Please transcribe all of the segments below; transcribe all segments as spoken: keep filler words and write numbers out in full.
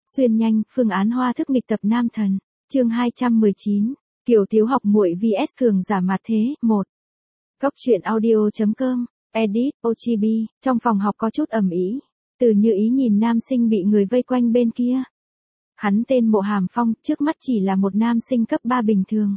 Xuyên nhanh, phương án hoa thức nghịch tập nam thần. Chương hai trăm mười chín. Kiều Thiếu học muội vs cường giả mặt thế, một. Góc truyện audio chấm com, edit, o giê bê, trong phòng học có chút ầm ĩ. Từ Như Ý nhìn nam sinh bị người vây quanh bên kia. Hắn tên Mộ Hàm Phong, trước mắt chỉ là một nam sinh cấp ba bình thường.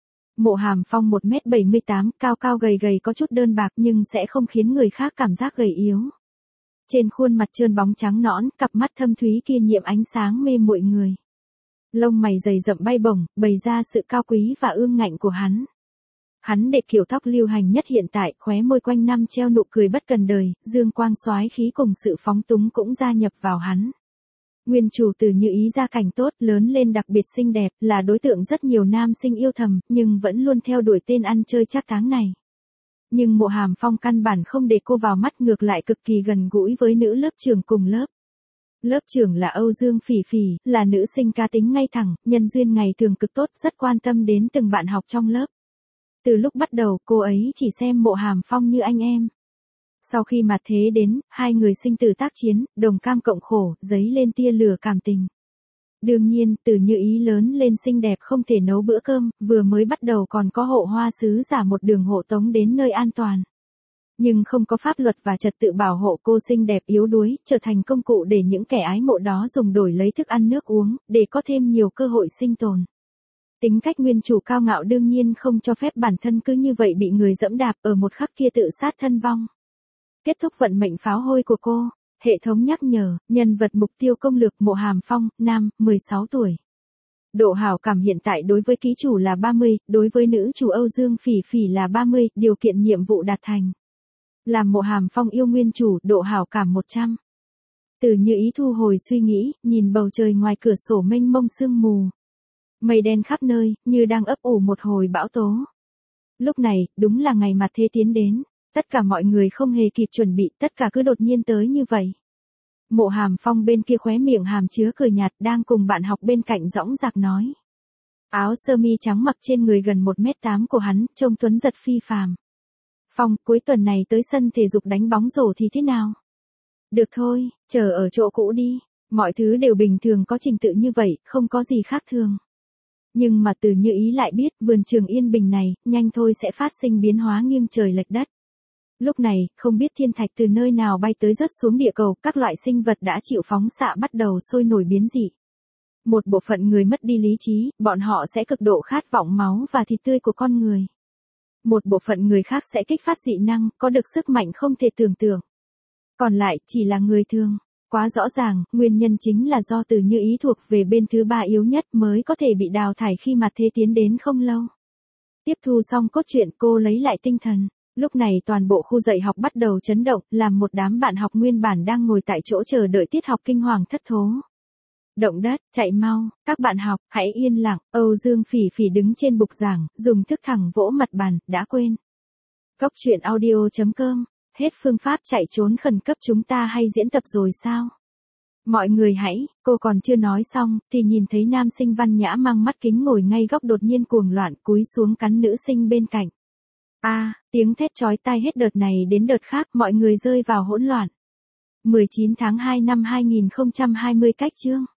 Mộ Hàm Phong một mét bảy mươi tám, cao cao gầy gầy có chút đơn bạc nhưng sẽ không khiến người khác cảm giác gầy yếu. Trên khuôn mặt trơn bóng trắng nõn, cặp mắt thâm thúy kia nhiệm ánh sáng mê muội người. Lông mày dày rậm bay bổng, bày ra sự cao quý và ương ngạnh của hắn. Hắn để kiểu tóc lưu hành nhất hiện tại, khóe môi quanh năm treo nụ cười bất cần đời, dương quang soái khí cùng sự phóng túng cũng gia nhập vào hắn. Nguyên chủ Từ Như Ý gia cảnh tốt, lớn lên đặc biệt xinh đẹp, là đối tượng rất nhiều nam sinh yêu thầm, nhưng vẫn luôn theo đuổi tên ăn chơi trác táng này. Nhưng Mộ Hàm Phong căn bản không để cô vào mắt, ngược lại cực kỳ gần gũi với nữ lớp trưởng cùng lớp. Lớp trưởng là Âu Dương Phỉ Phỉ, là nữ sinh cá tính ngay thẳng, nhân duyên ngày thường cực tốt, rất quan tâm đến từng bạn học trong lớp. Từ lúc bắt đầu, cô ấy chỉ xem Mộ Hàm Phong như anh em. Sau khi mặt thế đến, hai người sinh tử tác chiến, đồng cam cộng khổ, dấy lên tia lửa cảm tình. Đương nhiên, Từ Như Ý lớn lên xinh đẹp không thể nấu bữa cơm, vừa mới bắt đầu còn có hộ hoa sứ giả một đường hộ tống đến nơi an toàn. Nhưng không có pháp luật và trật tự bảo hộ, cô xinh đẹp yếu đuối, trở thành công cụ để những kẻ ái mộ đó dùng đổi lấy thức ăn nước uống, để có thêm nhiều cơ hội sinh tồn. Tính cách nguyên chủ cao ngạo đương nhiên không cho phép bản thân cứ như vậy bị người dẫm đạp, ở một khắc kia tự sát thân vong. Kết thúc vận mệnh pháo hôi của cô, hệ thống nhắc nhở, nhân vật mục tiêu công lược Mộ Hàm Phong, nam, mười sáu tuổi. Độ hảo cảm hiện tại đối với ký chủ là ba mươi, đối với nữ chủ Âu Dương Phỉ Phỉ là ba mươi, điều kiện nhiệm vụ đạt thành. Làm Mộ Hàm Phong yêu nguyên chủ, độ hảo cảm một trăm. Từ Như Ý thu hồi suy nghĩ, nhìn bầu trời ngoài cửa sổ mênh mông sương mù. Mây đen khắp nơi, như đang ấp ủ một hồi bão tố. Lúc này, đúng là ngày mặt thế tiến đến. Tất cả mọi người không hề kịp chuẩn bị, tất cả cứ đột nhiên tới như vậy. Mộ Hàm Phong bên kia khóe miệng hàm chứa cười nhạt, đang cùng bạn học bên cạnh dõng dạc nói. Áo sơ mi trắng mặc trên người gần một mét tám của hắn, trông tuấn giật phi phàm. Phong, cuối tuần này tới sân thể dục đánh bóng rổ thì thế nào? Được thôi, chờ ở chỗ cũ đi, mọi thứ đều bình thường có trình tự như vậy, không có gì khác thường. Nhưng mà Từ Như Ý lại biết, vườn trường yên bình này, nhanh thôi sẽ phát sinh biến hóa nghiêng trời lệch đất. Lúc này, không biết thiên thạch từ nơi nào bay tới rớt xuống địa cầu, các loại sinh vật đã chịu phóng xạ bắt đầu sôi nổi biến dị. Một bộ phận người mất đi lý trí, bọn họ sẽ cực độ khát vọng máu và thịt tươi của con người. Một bộ phận người khác sẽ kích phát dị năng, có được sức mạnh không thể tưởng tượng. Còn lại, chỉ là người thường. Quá rõ ràng, nguyên nhân chính là do Từ Như Ý thuộc về bên thứ ba yếu nhất mới có thể bị đào thải khi mặt thế tiến đến không lâu. Tiếp thu xong cốt truyện, cô lấy lại tinh thần. Lúc này toàn bộ khu dạy học bắt đầu chấn động, làm một đám bạn học nguyên bản đang ngồi tại chỗ chờ đợi tiết học kinh hoàng thất thố. Động đất, chạy mau, các bạn học, hãy yên lặng, Âu Dương Phỉ Phỉ đứng trên bục giảng, dùng thức thẳng vỗ mặt bàn, đã quên. Góc truyện audio chấm com, hết phương pháp chạy trốn khẩn cấp chúng ta hay diễn tập rồi sao? Mọi người hãy, cô còn chưa nói xong, thì nhìn thấy nam sinh văn nhã mang mắt kính ngồi ngay góc đột nhiên cuồng loạn cúi xuống cắn nữ sinh bên cạnh. A, à, tiếng thét chói tai hết đợt này đến đợt khác, mọi người rơi vào hỗn loạn. mười chín tháng hai năm hai nghìn không trăm hai mươi cách chương.